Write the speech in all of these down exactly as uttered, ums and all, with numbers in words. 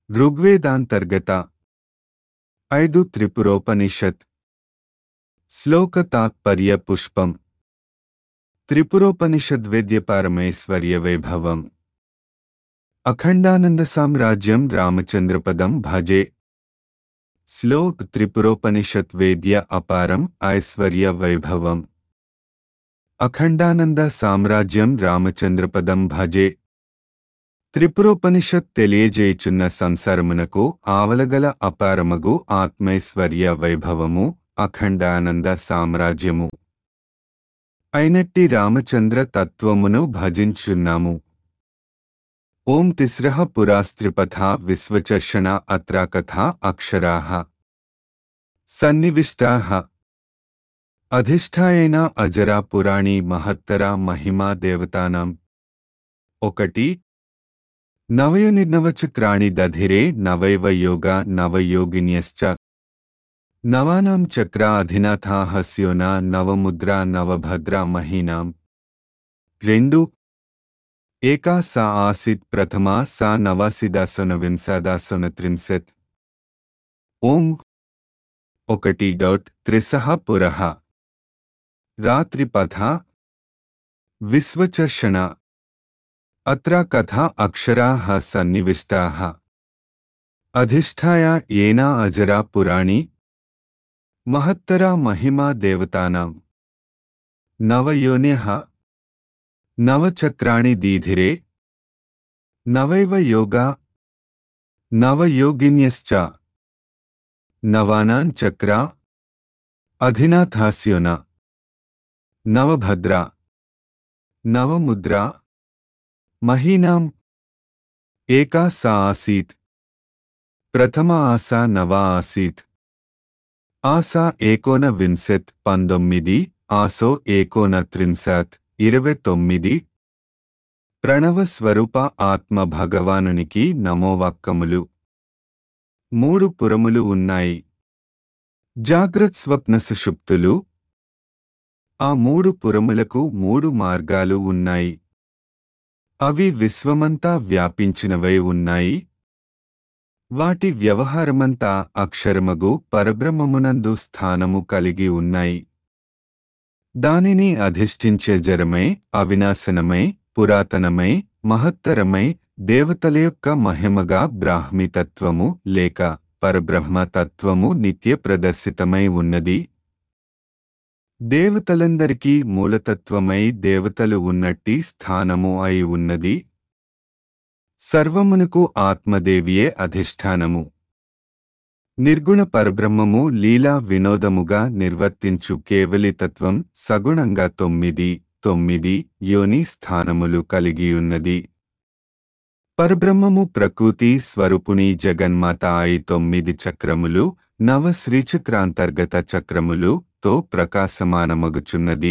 ఋగ్వేదాంతర్గత ఐదు త్రిపురోపనిషత్ శ్లోక తాత్పర్య పుష్పం త్రిపురోపనిషద్వేద్య పరమేశ్వర్య వైభవం అఖండానంద సామ్రాజ్యం రామచంద్రపదం భజే శ్లోక్ త్రిపురోపనిషత్ వేద్య అపారం ఐశ్వర్య వైభవం అఖండానంద సామ్రాజ్యం రామచంద్రపదం భజే త్రిపురోపనిషత్ తెలియజేయుచున్న సంసారమునకు ఆవలగల అపారమగు ఆత్మైశ్వర్య వైభవము అఖండానంద సామ్రాజ్యము అయినట్టి రామచంద్ర తత్వమును భజించున్నాము. ఓం తిస్రః పురాస్త్రిపథా విశ్వచర్షణ అత్రాకథా అక్షరాః సన్నివిష్టాః అధిష్ఠాయేన అజరా పురాణి మహత్తరా మహిమా దేవతానాం. ఒకటి నవయోనిర్నవచక్రాణి దధిరే నవైవ యోగా నవయోగిన్యశ్చ నవానాం చక్రా అధినాథా హస్యోనా నవముద్రా నవభద్రా మహీనాం. రెండు ఏకా సా ఆసిత్ ప్రథమా సా నవాసిదాసన వింశాదాసన త్రింశత్. ఓం ఒకటి డాట్ త్రిసహ పురః రాత్రిపథ విశ్వచర్షణ అత్ర కథా అక్షరాః సన్నివిష్టాః అధిష్ఠాయ ఏనా అజరా పురాణి మహత్తరా మహిమా దేవతానాం. నవయోన్యః నవచక్రాణి దీధిరే నవైవ యోగా నవయోగిన్యశ్చ నవానాం చక్రా అధినాథాస్యోన నవభద్రా నవముద్రా మహీనాం. ఏకా సా ఆసీత్ ప్రథమా ఆసా నవా ఆసీత్ ఆసా ఏకోన వింశత్ పంతొమ్మిది ఆసో ఏకోన త్రింశత్ ఇరవై తొమ్మిది. ప్రణవ స్వరూప ఆత్మ భగవానునికి నమోవాక్కములు. మూడు పురములు ఉన్నాయి, జాగ్రత్ స్వప్న సుషుప్తులు. ఆ మూడు పురములకు మూడు మార్గాలు ఉన్నాయి, అవి విశ్వమంతా వ్యాపించినవై ఉన్నాయి. వాటి వ్యవహారమంతా అక్షరమగు పరబ్రహ్మమునందు స్థానము కలిగి ఉన్నాయి. దానిని అధిష్ఠించే జరమై అవినాశనమై పురాతనమై మహత్తరమై దేవతల యొక్క మహిమగా బ్రాహ్మీతత్వము లేక పరబ్రహ్మతత్వము నిత్య ప్రదర్శితమై ఉన్నది. దేవతలందరికీ మూలతత్వమై దేవతలు ఉన్నట్టి స్థానము అయి ఉన్నది. సర్వమునకు ఆత్మదేవియే అధిష్టానము. నిర్గుణ పరబ్రహ్మము లీలా వినోదముగా నిర్వర్తించు కేవలితత్వం సగుణంగా తొమ్మిది తొమ్మిది యోని స్థానములు కలిగియున్నది. పరబ్రహ్మము ప్రకృతి స్వరూపుని జగన్మాత అయి తొమ్మిది చక్రములు నవ శ్రీచక్రాంతర్గత చక్రములు తో ప్రకాశమానమగుచున్నది.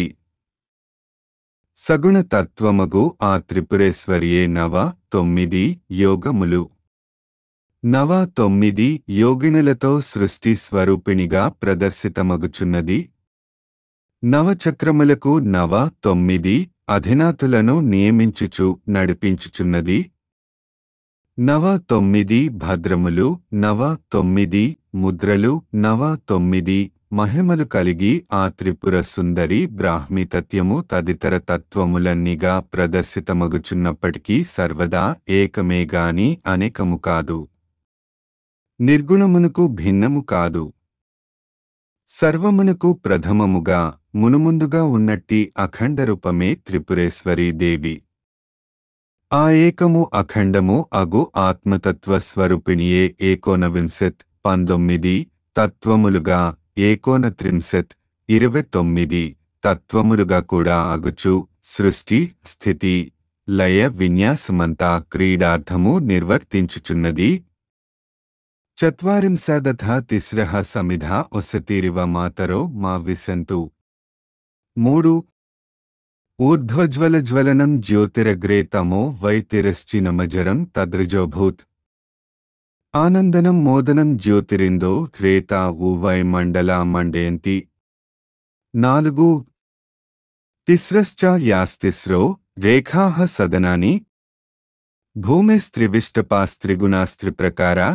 సగుణతత్వమగు ఆ త్రిపురేశ్వర్యే నవ తొమ్మిది యోగములు. నవ తొమ్మిది యోగినులతో సృష్టి స్వరూపిణిగా ప్రదర్శితమగుచున్నది. నవచక్రములకు నవ తొమ్మిది అధినాథులను నియమించుచు నడిపించుచున్నది. నవ తొమ్మిది భద్రములు నవ తొమ్మిది ముద్రలు నవ తొమ్మిది మహిమలు కలిగి ఆ త్రిపుర సుందరి బ్రాహ్మీతత్యము తదితర తత్వములన్నీగా ప్రదర్శితమగుచున్నప్పటికీ సర్వదా ఏకమేగాని అనేకము కాదు, నిర్గుణమునకు భిన్నము కాదు. సర్వమునకు ప్రథమముగా మునుముందుగా ఉన్నట్టి అఖండరూపమే త్రిపురేశ్వరీ దేవి. ఆ ఏకము అఖండము అగు ఆత్మతత్వ స్వరూపిణియే ఏకోనవింశత్ పంతొమ్మిది తత్వములుగా ఏకోన త్రింశత్ ఇరవై తొమ్మిది తత్వములుగా కూడా అగుచు సృష్టి స్థితి లయ విన్యాసమంతా క్రీడార్థము నిర్వర్తించుచున్నది. చత్వారింశదథ తిస్రః సమిధా ఒసతిరివ మాతరో మా విశంతు. మూడు ఊర్ధ్వజ్వలజ్వలనం జ్యోతిరగ్రే తమో వై తిరశ్చినమజరం తదృజోభూత్. ఆనందనం మోదనం జ్యోతిరిందో రేతా ఊవై మండలా మండయంతి. నాలుగు తిస్రశ్చ యాస్తిస్రో రేఖాః సదనాని. భూమిస్త్రివిష్టపాస్త్రిగుణాస్త్రిప్రకారా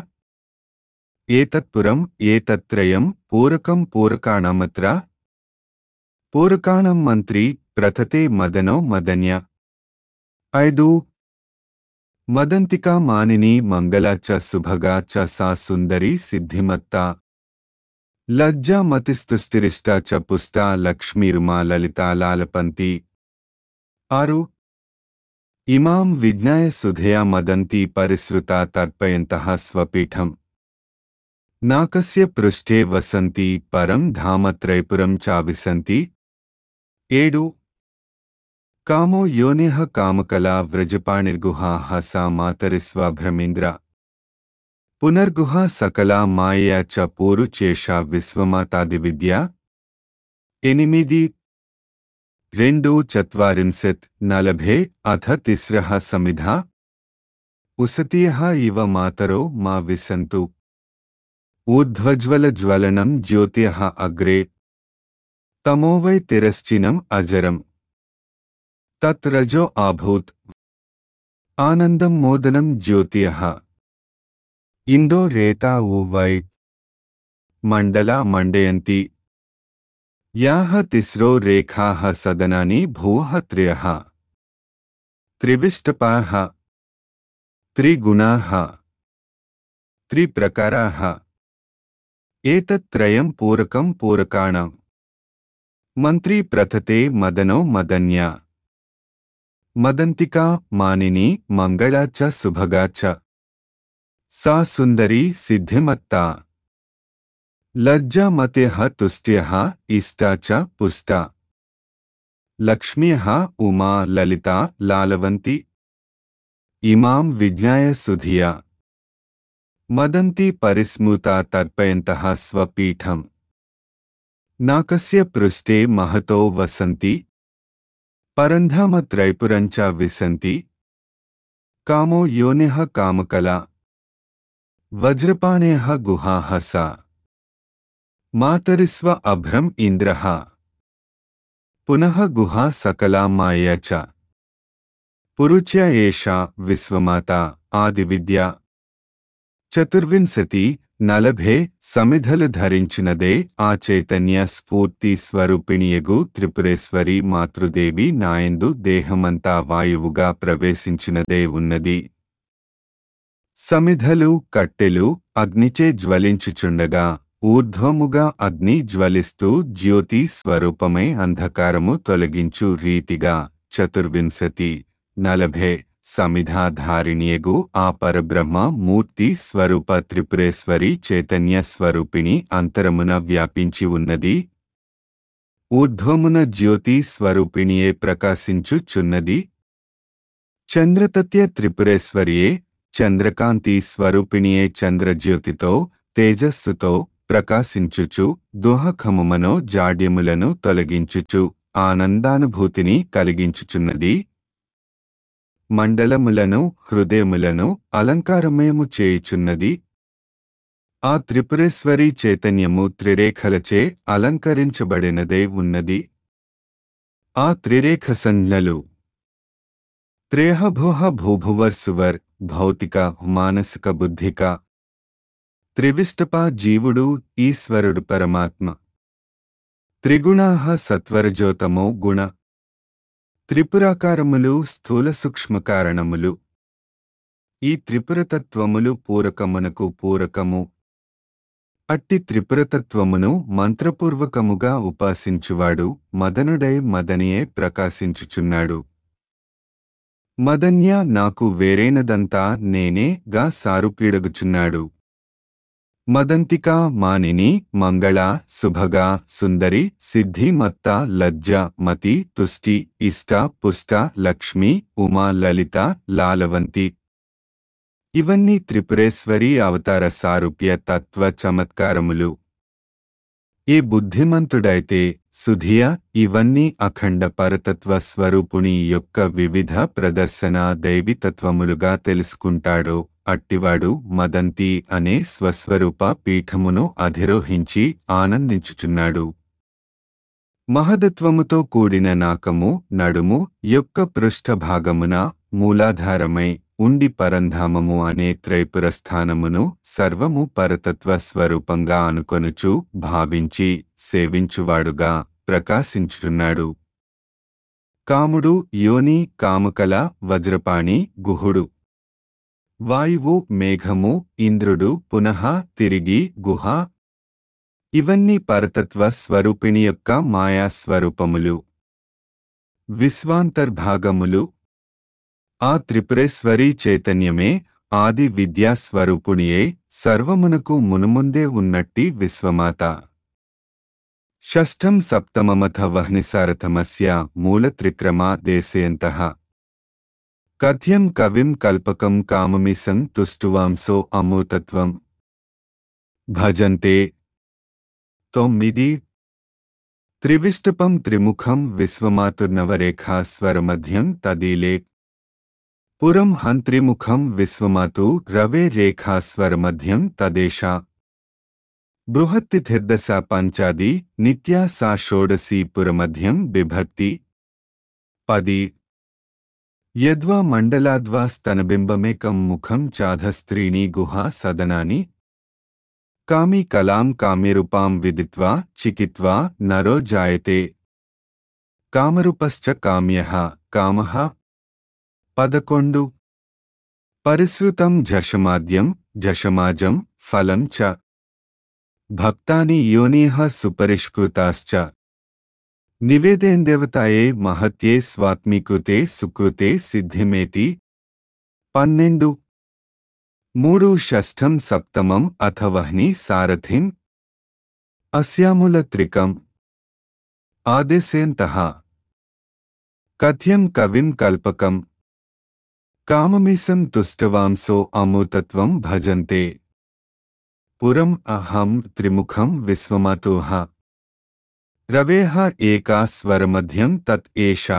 ఏతత్పురం ఏతత్త్రయం పూరకం పూరకాణమత్ర పూరకాణం మంత్రి ప్రథతే మదనో మదన్య ఐదు మదంతికా మానిని మంగళ చ శుభగా చ సా సుందరి సిద్ధిమత్తా లజ్జా మతిస్తుస్తిరిష్టా చ పుష్టా లక్ష్మీరుమా లలితా లాలపంతి ఆరు ఇమాం విజ్ఞాయ సుధయా మదంతి పరిసృతా తర్పయంతః స్వపీఠం నాకస్య పృష్ఠే వసంతి పరం ధామ త్రైపురం చావిసంతి ఏడు కామో యోనిః కామకలా వ్రజపాణిర్గుహాః సా మాతరిస్వాభ్రమీంద్ర పునర్గుహా సకలా మాయా చ పూరుచేషా విశ్వమాతాదివిద్య ఎనిమిది రెండు చత్వారింశత్ నలభే అథ తిస్రః సమిధా ఉసతీయః ఇవ మాతరో మా విసంతు ఊర్ధ్వజ్వలజ్వలనం జ్యోతిః అగ్రే తమో వై తిరశ్చినం అజరం తత్ రజో ఆభూత్ ఆనందం మోదనం జ్యోతిః ఇందో రేతా ఊ వై మండలా మండయంతి యాః తిస్రో రేఖాః సదనాని భూః త్రయః త్రివిష్టపాః త్రిగుణాః త్రిప్రకారాః ఏతత్త్రయం పూరకం పూరకాణం మంత్రీ ప్రథతే మదనో మదన్య మదంతికా మానిని మంగళా చ శుభగా చ సా సుందరీ సిద్ధిమత్తా లజ్జామతిః తుష్ట్యః ఇష్టా చ పుష్టా లక్ష్మ్యః ఉమా లలితా లాలవంతి ఇమాం విజ్ఞాయ సుధియా మదంతి పరిస్మృతా తర్పయంతః స్వపీఠం నాకస్య పృష్ఠే మహతో వసంతి పరంధామ త్రైపురం చ విసంతి కామో యోనిః కామకలా వజ్రపాణేః గుహాః సా మాతరిస్వ అభ్రం ఇంద్రః పునః గుహా సకలా మాయా చ పురుచ్య ఏషా విశ్వమాత ఆదివిద్య చతుర్వింశతి నలభే సమిధలు ధరించినదే ఆ చైతన్య స్ఫూర్తి స్వరూపిణియగు త్రిపురేశ్వరి మాతృదేవి నాయందు దేహమంతా వాయువుగా ప్రవేశించినదే ఉన్నది. సమిధలు కట్టెలు అగ్నిచే జ్వలించుచుండగా ఊర్ధ్వముగా అగ్ని జ్వలిస్తూ జ్యోతి స్వరూపమై అంధకారము తొలగించు రీతిగా చతుర్వింశతి నలభే సమిధాధారిణియగు ఆ పరబ్రహ్మ మూర్తి స్వరూప త్రిపురేశ్వరి చైతన్య స్వరూపిణి అంతరమున వ్యాపించి ఉన్నది. ఊర్ధ్వమున జ్యోతి స్వరూపిణియే ప్రకాశించుచున్నది. చంద్రతత్య త్రిపురేశ్వరియే చంద్రకాంతి స్వరూపిణియే చంద్రజ్యోతితో తేజస్సుతో ప్రకాశించుచు దుహఖముమనో జాడ్యములను తొలగించుచు ఆనందానుభూతిని కలిగించుచున్నది. మండలములను హృదయములను అలంకారమయము చేయుచున్నది. ఆ త్రిపురేశ్వరి చైతన్యము త్రిరేఖలచే అలంకరించబడినదే ఉన్నది. ఆ త్రిరేఖ సంజ్ఞలు త్రేహభోహ భూభువర్సువర్ భౌతిక మానసిక బుద్ధిక. త్రివిష్టప జీవుడు ఈశ్వరుడు పరమాత్మ. త్రిగుణాః సత్వరజోతమో గుణ. త్రిపురాకారములు స్థూల సూక్ష్మ కారణములు. ఈ త్రిపురతత్వములు పూరకమునకు పూరకము. అట్టి త్రిపురతత్వమును మంత్రపూర్వకముగా ఉపాసించువాడు మదనుడై మదనియే ప్రకాశించుచున్నాడు. మదన్య నాకు వేరైనదంతా నేనే గా సారూప్యుడగుచున్నాడు. మదంతికా మానిని మంగళ శుభగా సుందరి సిద్ధి మత్త లజ్జ మతి తుష్టి ఇష్ట పుష్ట లక్ష్మి ఉమా లలిత లాలవంతి. ఇవన్నీ త్రిపురేశ్వరి అవతార సారూప్య తత్వ చమత్కారములు. ఏ బుద్ధిమంతుడైతే సుధియ ఇవన్నీ అఖండ పరతత్వ స్వరూపుని యొక్క వివిధ ప్రదర్శన దైవితత్వములుగా తెలుసుకుంటాడో అట్టివాడు మదంతి అనే స్వస్వరూప పీఠమును అధిరోహించి ఆనందించుచున్నాడు. మహదత్వముతో కూడిన నాకము నడుము యొక్క పృష్ఠభాగమున మూలాధారమై ఉండి పరంధామము అనే త్రైపురస్థానమును సర్వము పరతత్వ స్వరూపంగా అనుకొనుచు భావించి సేవించువాడుగా ప్రకాశించుచున్నాడు. కాముడు యోని, కామకల, వజ్రపాణి, గుహుడు, వాయువు, మేఘము, ఇంద్రుడు, పునః తిరిగి గుహ ఇవన్నీ పరతత్వ స్వరూపిణి యొక్క మాయా స్వరూపములు, విశ్వాంతర్భాగములు. ఆ త్రిపురేశ్వరీ చైతన్యమే ఆది విద్యా స్వరూపుణియే సర్వమునకు మునుముందే ఉన్నట్టి విశ్వమాత. షష్ఠం సప్తమమథ వహ్నిసారథమస్య మూలత్రిక్రమా దేశయంతః కథ్యం కవిం కల్పకం కామమిసం తుష్టువాంసో అమూతత్వం భజంతే. తొమ్మిది. త్రివిష్టపం త్రిముఖం విశ్వమాతుర్నవరేఖా స్వరమధ్యం తదీలే పురం హంత్రిముఖం విశ్వమాతు రవే రేఖా స్వరమధ్యం తదేశా బృహత్తిథిర్దశ పంచాది నిత్యా సా షోడశీ పురమధ్యం బిభక్తి. పది. యద్వా మండలాద్వా స్తనబింబమేకం ముఖం చాధస్త్రీణి గుహా సదనాని కామి కలాం కామ్యరూపాం విదిత్వా చికిత్వా నరో జాయతే కామరూపశ్చ కామ్యః కామః. పదకొండు. పరిశ్రుతం జషమాద్యం జషమాజం ఫలం చ భక్తాని యోనిః సుపరిష్కృతాశ్చ నివేదేందేవతాయే మహత్యే స్వాత్మీకృతే సుకృతే సిద్ధిమేతి. పన్నెండు. మూడు. షష్ఠం సప్తమం అథ వహ్ని సారథిం అస్యామూలత్రికం ఆదేశయంతః కథ్యం కవిం కల్పకం కామమిసం తుష్టవాంసో అమూతత్వం భజంతే. పురం అహం త్రిముఖం విశ్వమాతోః రవేః ఏకా స్వరమధ్యం తత్ ఏషా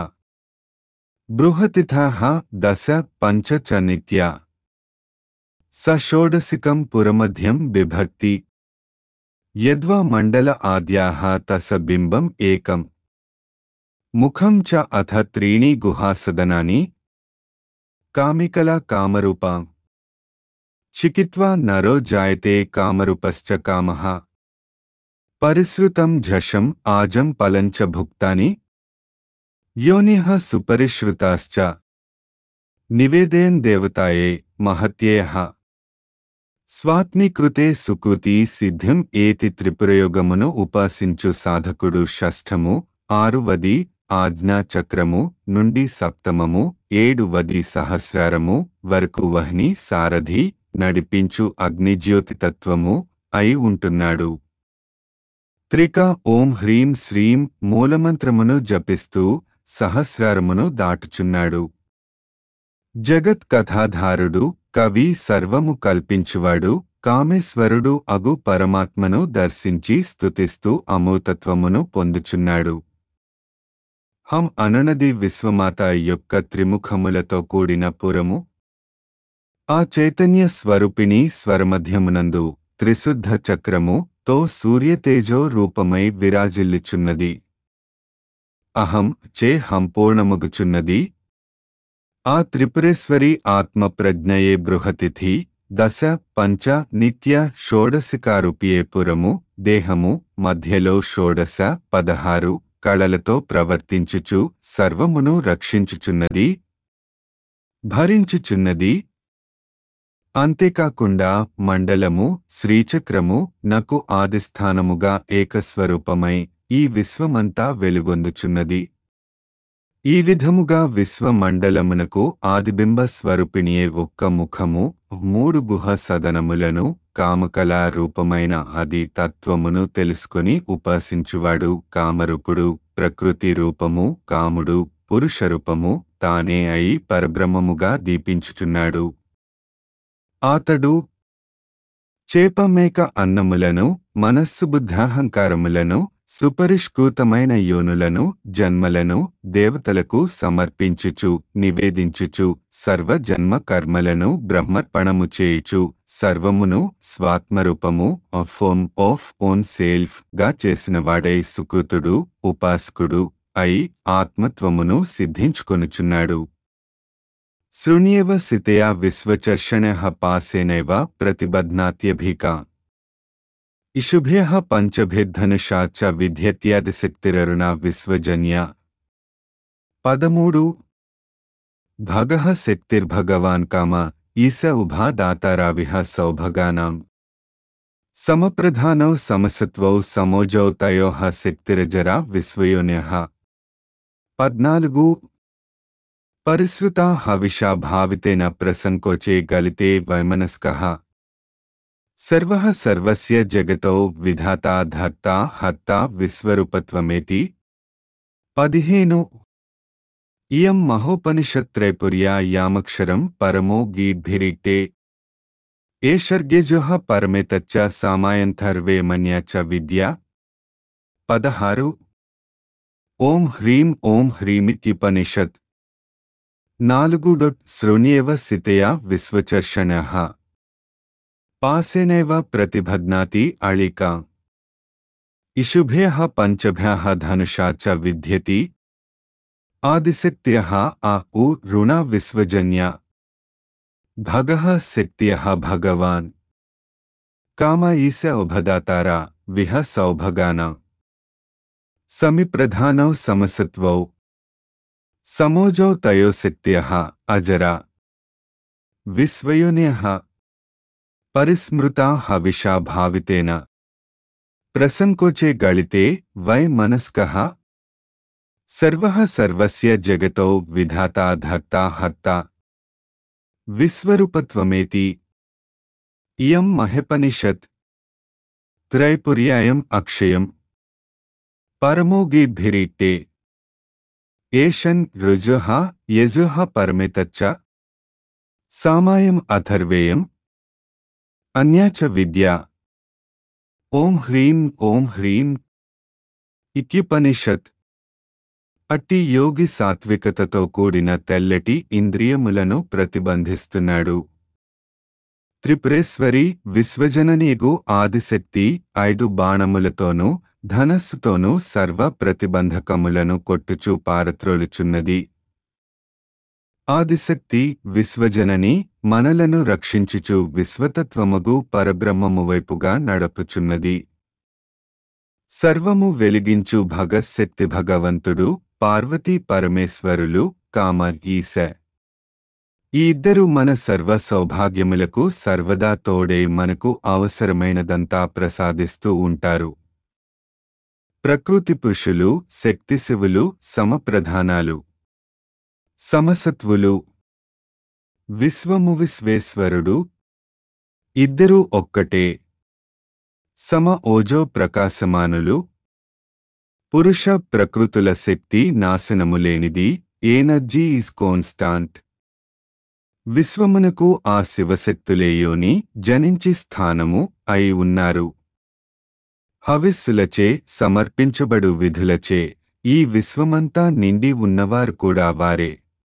బృహతిథః దశ పంచ చ నిత్యా స షోడశికం పురమధ్యం బిభక్తి. యద్వా మండల ఆద్యాః తస బింబం ఏకం ముఖం చ అథ త్రీణి గుహాసదనాని కామికలా కామరూపా చికిత్వా నరో జాయతే కామరూపశ్చ కామః. పరిశ్రుతం ఝషం ఆజం పలంచ భుక్తాని యోనిః సుపరిశ్రుతాశ్చ నివేదయన్ దేవతాయే మహత్యేః స్వాత్మీకృతే సుకృతి సిద్ధిం. ఏతి త్రిపురయోగమును ఉపాసించు సాధకుడు షష్ఠము ఆరువది ఆజ్ఞా చక్రము నుండి సప్తమము ఏడువది సహస్రారము వరకు వహ్ని సారథి నడిపించు అగ్నిజ్యోతితత్వము అయి ఉంటున్నాడు. త్రిక ఓం హ్రీం శ్రీం మూలమంత్రమును జపిస్తూ సహస్రారమును దాటుచున్నాడు. జగత్ కథాధారుడు, కవి, సర్వము కల్పించువాడు, కామేశ్వరుడు అగు పరమాత్మను దర్శించి స్తుతిస్తూ అమూతత్వమును పొందుచున్నాడు. హం అనునది విశ్వమాత యొక్క త్రిముఖములతో కూడిన పురము. ఆ చైతన్య స్వరూపిణి స్వరమధ్యమునందు త్రిశుద్ధ చక్రము తో సూర్యతేజో రూపమై విరాజిల్లుచున్నది. అహం చే సంపూర్ణమగుచున్నది. ఆ త్రిపురేశ్వరి ఆత్మప్రజ్ఞయే బృహతిథి దశ పంచ నిత్య షోడశికారూపియే పురము. దేహము మధ్యలో షోడశ పదహారు కళలతో ప్రవర్తించుచు సర్వమును రక్షించుచున్నది, భరించుచున్నది. అంతేకాకుండా మండలము శ్రీచక్రము నకు ఆదిస్థానముగా ఏకస్వరూపమై ఈ విశ్వమంతా వెలుగొందుచున్నది. ఈ విధముగా విశ్వమండలమునకు ఆదిబింబ స్వరూపిణియే ఒక్క ముఖము, మూడు గుహ సదనములను, కామకళా రూపమైన ఆది తత్వమును తెలుసుకొని ఉపాసించువాడు కామరూపుడు. ప్రకృతి రూపము కాముడు, పురుషరూపము తానే అయి పరబ్రహ్మముగా దీపించుచున్నాడు. ఆతడు చేపమేక అన్నములను, మనస్సు బుద్ధాహంకారములను, సుపరిష్కృతమైన యోనులను, జన్మలను దేవతలకు సమర్పించుచు నివేదించుచు సర్వజన్మ కర్మలను బ్రహ్మర్పణము చేయుచు సర్వమును స్వాత్మరూపము of own of own self గా చేసినవాడై సుకృతుడు, ఉపాసకుడు అయి ఆత్మత్వమును సిద్ధించుకొనుచున్నాడు. శృణ్యేవ సితయా విశ్వచర్షణః పాసేనైవ ప్రతిబధ్నాత్యభికా ఇషుభ్యః పంచభిర్ధనుషా చ విద్యత్యాదిశక్తిరరుణా విశ్వజన్యా. పదమూడు. భగః శక్తిర్భగవాన్ కామ ఈశ ఉభా దాతారావిః సౌభగానాం. సమప్రధానౌ సమసత్వౌ సమోజౌ తయోః శక్తిరజరా విశ్వయోన్యః. పద్నాలుగు. పరిశ్రుతా హవిషా భావితేన ప్రసంకోచే గలితే వైమనస్కః. సర్వః సర్వస్య జగతో విధాతా ధర్తా హర్తా విశ్వరూపత్వమేతి. పదిహేను. ఇయం మహోపనిషత్త్రైపుర్యా యామక్షరం పరమో గీర్భిరిట్టే. ఏషర్గ్యజః పరమేతచ్చ సామాయంథర్వే మన్యా చ విద్యా. పదహారు. ఓం హ్రీం ఓం హ్రీమిత్యుపనిషత్. నాలుగు. శృణ్యేవ సితయా విశ్వచర్షణః పాసేనైవ ప్రతిబధ్నాతి అళికా. ఇషుభ్యః పంచభ్యః ధనుషా చ విద్యతి. ఆదిశక్త్యః ఆ ఉ రుణా విశ్వజన్యా. భగః శక్త్యః భగవాన్ కామ ఈశ ఉభదాతారా విహ సౌభగానా. సమిప్రధానౌ సమసత్వౌ సమోజౌ తయో శక్త్యః అజరా విశ్వయోన్యః. పరిస్మృతా హవిషా భావితేన ప్రసంకోచే గళితే వై మనస్కః. సర్వః సర్వస్య జగతో విధాతా ధర్తా హర్తా విశ్వరూపత్వమేతి. ఇయం మహోపనిషత్ త్రైపుర్యాయం అక్షయం పరమోగీర్భిరిట్టే. ఏషన్ రుజుః యజుః పరమేతచ్చ. సామాయం అథర్వేయం అన్యా చ విద్యా. ఓం హ్రీం ఓం హ్రీం ఇత్యుపనిషత్. అట్టి యోగి సాత్వికతతో కూడిన తెల్లటి ఇంద్రియములను ప్రతిబంధిస్తున్నాడు. త్రిపురేశ్వరి విశ్వజననీగు ఆదిశక్తి ఐదు బాణములతోనూ ధనస్సుతోనూ సర్వ ప్రతిబంధకములను కొట్టుచూ పారత్రోలుచున్నది. ఆదిశక్తి విశ్వజనని మనలను రక్షించుచు విశ్వతత్వముగు పరబ్రహ్మము వైపుగా నడపుచున్నది. సర్వము వెలిగించు భగశక్తి భగవంతుడు, పార్వతీ పరమేశ్వరులు, కామ ఈశ. ఈ ఇద్దరు మన సర్వ సౌభాగ్యములకు సర్వదా తోడై మనకు అవసరమైనదంతా ప్రసాదిస్తూ ఉంటారు. ప్రకృతి పురుషులు, శక్తిశివులు సమప్రధానాలు, సమసత్వులు. విశ్వము విశ్వేశ్వరుడు. ఇద్దరూ ఒక్కటే. సమ ఓజో ప్రకాశమానులు. పురుష ప్రకృతుల శక్తి నాశనము లేనిది. Energy is constant. విశ్వమునకు ఆ శివశక్తులేయోని జనించి స్థానము అయి ఉన్నారు. హవిస్సులచే సమర్పించబడు విధులచే ఈ విశ్వమంతా నిండి ఉన్నవారు కూడా వారే.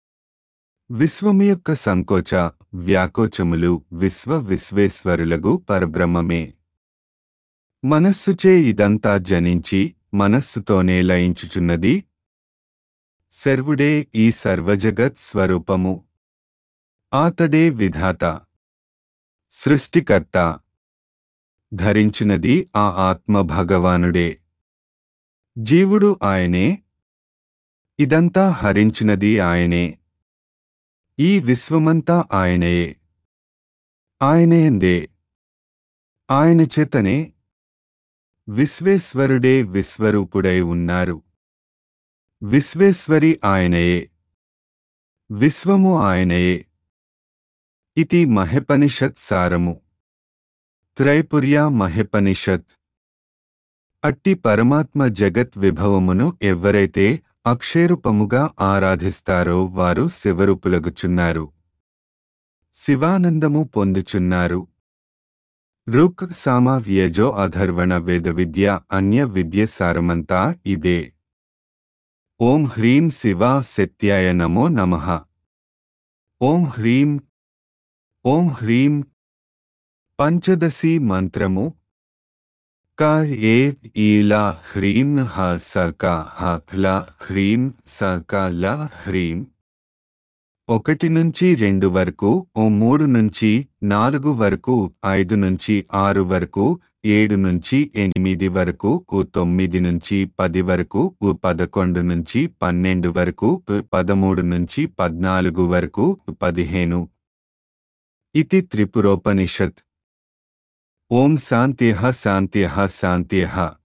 విశ్వము యొక్క సంకోచ వ్యాకోచములు విశ్వ విశ్వేశ్వరులగు పరబ్రహ్మమే. మనస్సుచే ఇదంతా జనించి మనస్సుతోనే లయించుచున్నది. సర్వుడే ఈ సర్వజగత్ స్వరూపము. ఆతడే విధాత, సృష్టికర్త. ధరించినది ఆ ఆత్మ భగవానుడే. జీవుడు ఆయనే. ఇదంతా హరించినది ఆయనే. ఈ విశ్వమంతా ఆయనయే. ఆయనయందే, ఆయన చేతనే విశ్వేశ్వరుడే విశ్వరూపుడై ఉన్నారు. విశ్వేశ్వరి ఆయనయే. విశ్వము ఆయనయే. ఇతి మహోపనిషత్ సారము. త్రైపుర్యా మహోపనిషత్. అట్టి పరమాత్మ జగత్ విభవమును ఎవ్వరైతే అక్షయరూపముగా ఆరాధిస్తారో వారు శివరూపులగుచున్నారు, శివానందము పొందుచున్నారు. రుక్ సామ వ్యజో అధర్వణ వేద విద్య అన్య విద్య సారమంతా ఇదే. ఓం హ్రీం శివా సత్యాయ నమో నమః. ఓం హ్రీం ఓం హ్రీం. పంచదశి మంత్రము. క ఏ ఈలా హ్రీం హ సక హ ల హ్రీం సక ల హ్రీం. ఒకటి నుంచి రెండు వరకు, ఓ మూడు నుంచి నాలుగు వరకు, ఐదు నుంచి ఆరు వరకు, ఏడు నుంచి ఎనిమిది వరకు, ఓ తొమ్మిది నుంచి పది వరకు, ఓ పదకొండు నుంచి పన్నెండు వరకు, ఓ పదమూడు నుంచి పద్నాలుగు వరకు, పదిహేను. ఇతి త్రిపురోపనిషత్. ఓం శాంత్యః శాంత్యః శాంత్యః.